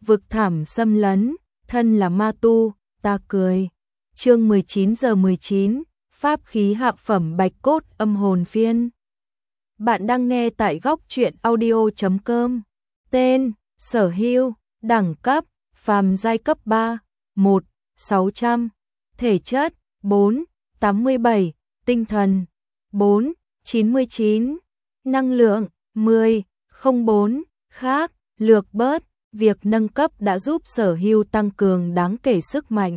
vực thảm xâm lấn, thân là ma tu, ta cười. Chương 19:19, pháp khí hạ phẩm bạch cốt âm hồn phiên. Bạn đang nghe tại góc truyện audio.com. Tên: Sở Hưu, đẳng cấp: phàm giai cấp 3, 1, 600, thể chất: 4, 87, tinh thần: 4, 99, năng lượng: 10, 04, khác, lược bớt. Việc nâng cấp đã giúp Sở Hưu tăng cường đáng kể sức mạnh.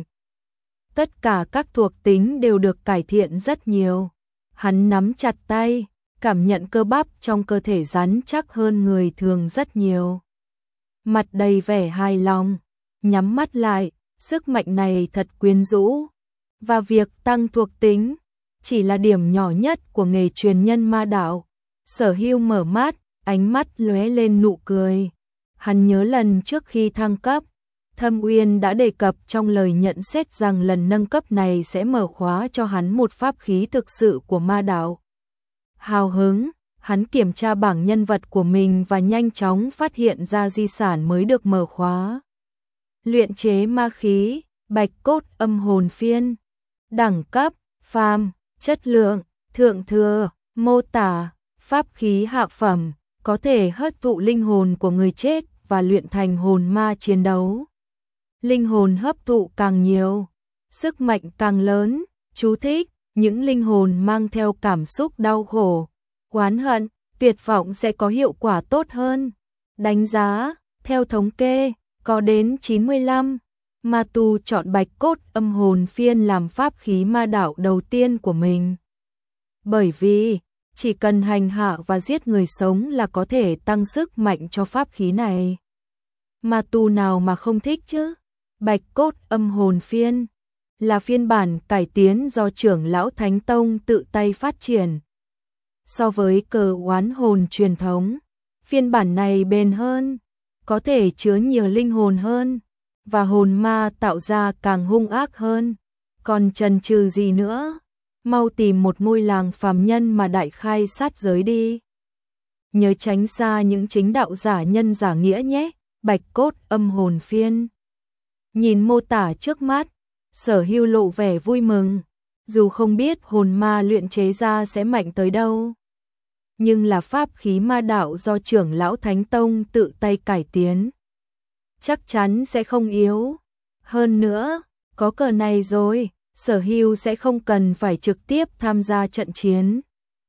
Tất cả các thuộc tính đều được cải thiện rất nhiều. Hắn nắm chặt tay, cảm nhận cơ bắp trong cơ thể rắn chắc hơn người thường rất nhiều. Mặt đầy vẻ hài lòng, nhắm mắt lại, sức mạnh này thật quyến rũ. Và việc tăng thuộc tính chỉ là điểm nhỏ nhất của nghề truyền nhân ma đạo. Sở Hưu mở mắt, ánh mắt lóe lên nụ cười. Hắn nhớ lần trước khi thăng cấp, Thâm Uyên đã đề cập trong lời nhận xét rằng lần nâng cấp này sẽ mở khóa cho hắn một pháp khí thực sự của ma đạo. Hào hứng, hắn kiểm tra bảng nhân vật của mình và nhanh chóng phát hiện ra di sản mới được mở khóa. Luyện chế ma khí, bạch cốt âm hồn phiên. Đẳng cấp: phàm, chất lượng: thượng thừa, mô tả: pháp khí hạ phẩm, có thể hấp thụ linh hồn của người chết và luyện thành hồn ma chiến đấu. Linh hồn hấp thụ càng nhiều, sức mạnh càng lớn. Chú thích: những linh hồn mang theo cảm xúc đau khổ, oán hận, tuyệt vọng sẽ có hiệu quả tốt hơn. Đánh giá: theo thống kê, có đến 95 ma tu chọn bạch cốt âm hồn phiên làm pháp khí ma đạo đầu tiên của mình. Bởi vì chỉ cần hành hạ và giết người sống là có thể tăng sức mạnh cho pháp khí này. Ma tu nào mà không thích chứ? Bạch cốt âm hồn phiên là phiên bản cải tiến do trưởng lão Thánh Tông tự tay phát triển. So với cờ oán hồn truyền thống, phiên bản này bền hơn, có thể chứa nhiều linh hồn hơn, và hồn ma tạo ra càng hung ác hơn. Còn chần chừ gì nữa? Mau tìm một ngôi làng phàm nhân mà đại khai sát giới đi. Nhớ tránh xa những chính đạo giả nhân giả nghĩa nhé. Bạch cốt âm hồn phiên. Nhìn mô tả trước mắt, Sở Hưu lộ vẻ vui mừng, dù không biết hồn ma luyện chế ra sẽ mạnh tới đâu. Nhưng là pháp khí ma đạo do trưởng lão Thánh Tông tự tay cải tiến, chắc chắn sẽ không yếu. Hơn nữa, có cờ này rồi, Sở Hưu sẽ không cần phải trực tiếp tham gia trận chiến.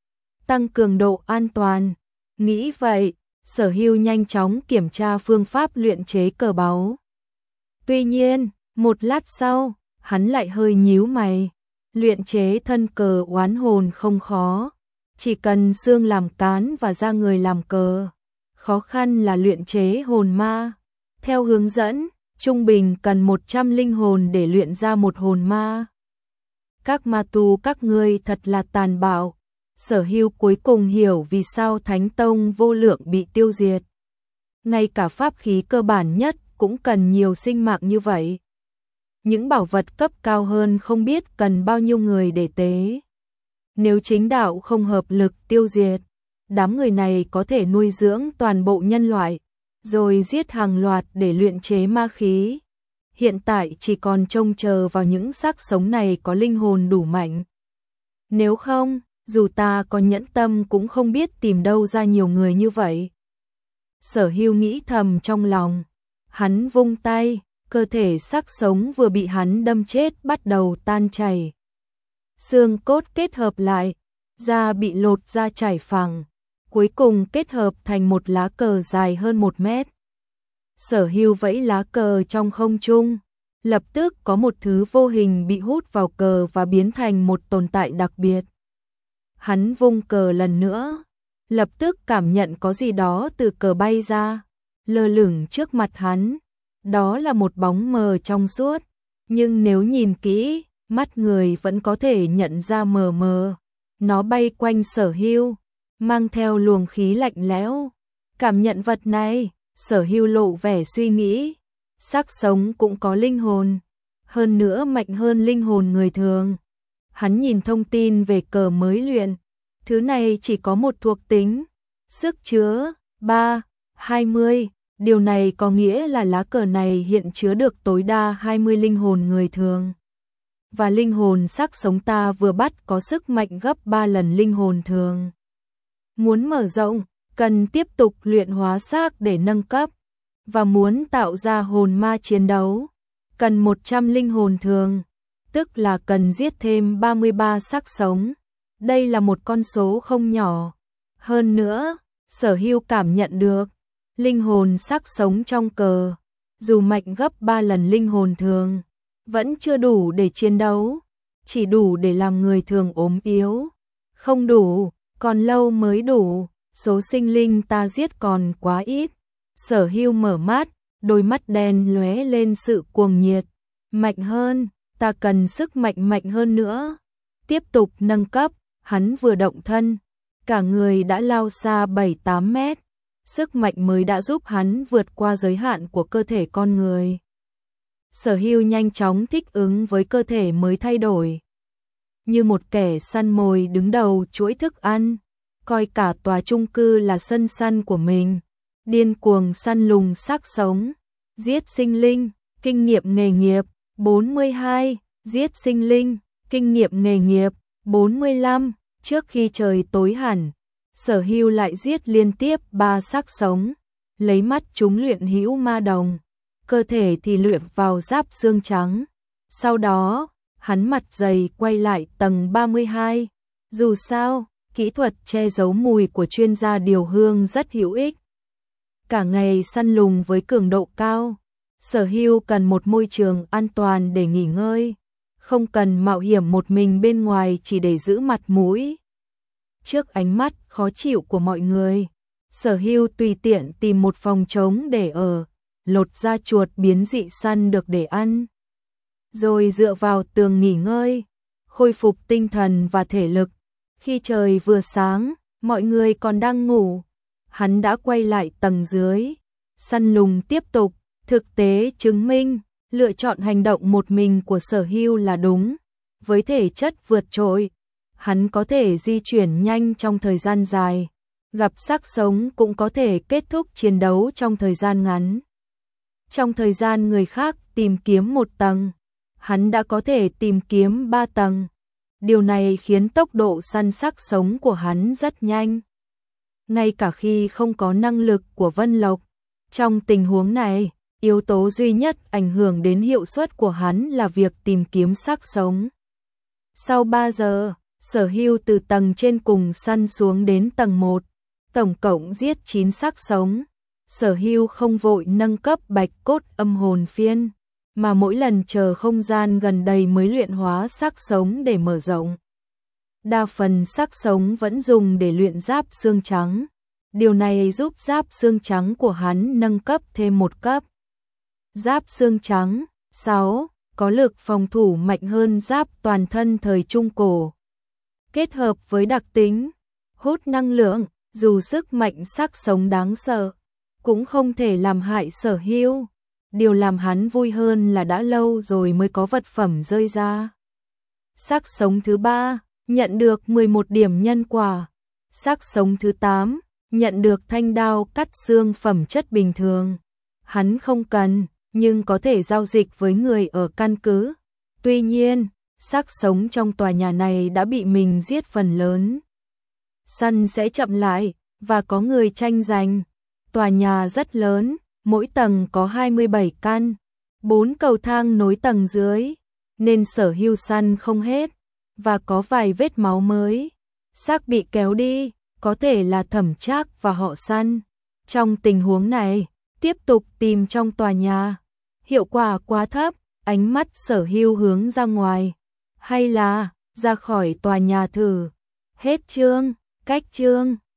Tăng cường độ an toàn. Nghĩ vậy, Sở Hưu nhanh chóng kiểm tra phương pháp luyện chế cờ báu. Tuy nhiên, một lát sau, hắn lại hơi nhíu mày. Luyện chế thân cờ oán hồn không khó, chỉ cần xương làm cán và da người làm cờ. Khó khăn là luyện chế hồn ma. Theo hướng dẫn, trung bình cần 100 linh hồn để luyện ra một hồn ma. Các ma tu các ngươi thật là tàn bạo. Sở Hưu cuối cùng hiểu vì sao Thánh Tông vô lượng bị tiêu diệt. Ngay cả pháp khí cơ bản nhất cũng cần nhiều sinh mạng như vậy. Những bảo vật cấp cao hơn không biết cần bao nhiêu người để tế. Nếu chính đạo không hợp lực tiêu diệt, đám người này có thể nuôi dưỡng toàn bộ nhân loại, rồi giết hàng loạt để luyện chế ma khí. Hiện tại chỉ còn trông chờ vào những xác sống này có linh hồn đủ mạnh. Nếu không, dù ta có nhẫn tâm cũng không biết tìm đâu ra nhiều người như vậy. Sở Hưu nghĩ thầm trong lòng. Hắn vung tay, cơ thể xác sống vừa bị hắn đâm chết bắt đầu tan chảy. Xương cốt kết hợp lại, da bị lột ra chảy phẳng, cuối cùng kết hợp thành một lá cờ dài hơn 1 mét. Sở Hưu vẫy lá cờ trong không trung, lập tức có một thứ vô hình bị hút vào cờ và biến thành một tồn tại đặc biệt. Hắn vung cờ lần nữa, lập tức cảm nhận có gì đó từ cờ bay ra, lơ lửng trước mặt hắn. Đó là một bóng mờ trong suốt, nhưng nếu nhìn kỹ, mắt người vẫn có thể nhận ra mờ mờ. Nó bay quanh Sở Hưu, mang theo luồng khí lạnh lẽo. Cảm nhận vật này, Sở Hưu lộ vẻ suy nghĩ. Xác sống cũng có linh hồn, hơn nữa mạnh hơn linh hồn người thường. Hắn nhìn thông tin về cờ mới luyện. Thứ này chỉ có một thuộc tính, sức chứa 3, 20, Điều này có nghĩa là lá cờ này hiện chứa được tối đa 20 linh hồn người thường. Và linh hồn xác sống ta vừa bắt có sức mạnh gấp 3 lần linh hồn thường. Muốn mở rộng, cần tiếp tục luyện hóa xác để nâng cấp. Và muốn tạo ra hồn ma chiến đấu, cần 100 linh hồn thường, tức là cần giết thêm 33 xác sống. Đây là một con số không nhỏ. Hơn nữa, Sở Hưu cảm nhận được, linh hồn xác sống trong cờ, dù mạnh gấp 3 lần linh hồn thường, vẫn chưa đủ để chiến đấu, chỉ đủ để làm người thường ốm yếu. Không đủ, còn lâu mới đủ, số sinh linh ta giết còn quá ít. Sở Hưu mở mắt, đôi mắt đen lóe lên sự cuồng nhiệt. Mạnh hơn, ta cần sức mạnh mạnh hơn nữa. Tiếp tục nâng cấp, hắn vừa động thân, cả người đã lao xa 7-8 mét. Sức mạnh mới đã giúp hắn vượt qua giới hạn của cơ thể con người. Sở Hưu nhanh chóng thích ứng với cơ thể mới thay đổi. Như một kẻ săn mồi đứng đầu chuỗi thức ăn, coi cả tòa chung cư là sân săn của mình. Điên cuồng săn lùng xác sống, giết sinh linh, kinh nghiệm nghề nghiệp 42, giết sinh linh, kinh nghiệm nghề nghiệp 45. Trước khi trời tối hẳn, Sở Hưu lại giết liên tiếp 3 xác sống, lấy mắt chúng luyện hữu ma đồng, cơ thể thì luyện vào giáp xương trắng. Sau đó, hắn mặt dày quay lại tầng 32. Dù sao, kỹ thuật che giấu mùi của chuyên gia điều hương rất hữu ích. Cả ngày săn lùng với cường độ cao, Sở Hưu cần một môi trường an toàn để nghỉ ngơi, không cần mạo hiểm một mình bên ngoài chỉ để giữ mặt mũi. Trước ánh mắt khó chịu của mọi người, Sở Hưu tùy tiện tìm một phòng trống để ở, lột da chuột biến dị săn được để ăn. Rồi dựa vào tường nghỉ ngơi, khôi phục tinh thần và thể lực. Khi trời vừa sáng, mọi người còn đang ngủ, hắn đã quay lại tầng dưới. Săn lùng tiếp tục, thực tế chứng minh, lựa chọn hành động một mình của Sở Hưu là đúng. Với thể chất vượt trội, hắn có thể di chuyển nhanh trong thời gian dài, gặp xác sống cũng có thể kết thúc chiến đấu trong thời gian ngắn. Trong thời gian người khác tìm kiếm 1 tầng, hắn đã có thể tìm kiếm 3 tầng. Điều này khiến tốc độ săn xác sống của hắn rất nhanh. Ngay cả khi không có năng lực của Vân Lộc, trong tình huống này, yếu tố duy nhất ảnh hưởng đến hiệu suất của hắn là việc tìm kiếm xác sống. Sau 3 giờ, Sở Hưu từ tầng trên cùng săn xuống đến tầng 1, tổng cộng giết 9 xác sống. Sở Hưu không vội nâng cấp bạch cốt âm hồn phiên, mà mỗi lần chờ không gian gần đầy mới luyện hóa xác sống để mở rộng. Đa phần xác sống vẫn dùng để luyện giáp xương trắng. Điều này giúp giáp xương trắng của hắn nâng cấp thêm 1 cấp. Giáp xương trắng 6 có lực phòng thủ mạnh hơn giáp toàn thân thời Trung Cổ. Kết hợp với đặc tính hút năng lượng, dù sức mạnh xác sống đáng sợ, cũng không thể làm hại Sở Hưu. Điều làm hắn vui hơn là đã lâu rồi mới có vật phẩm rơi ra. Xác sống thứ 3 nhận được 11 điểm nhân quả. Xác sống thứ 8 nhận được thanh đao cắt xương phẩm chất bình thường. Hắn không cần, nhưng có thể giao dịch với người ở căn cứ. Tuy nhiên, xác sống trong tòa nhà này đã bị mình giết phần lớn. Săn sẽ chậm lại, và có người tranh giành. Tòa nhà rất lớn, mỗi tầng có 27 căn, 4 cầu thang nối tầng dưới, nên Sở Hưu săn không hết, và có vài vết máu mới. Xác bị kéo đi, có thể là Thẩm Trác và họ săn. Trong tình huống này, tiếp tục tìm trong tòa nhà. Hiệu quả quá thấp, ánh mắt Sở Hưu hướng ra ngoài. Hay là, ra khỏi tòa nhà thử. Hết chương, cách chương.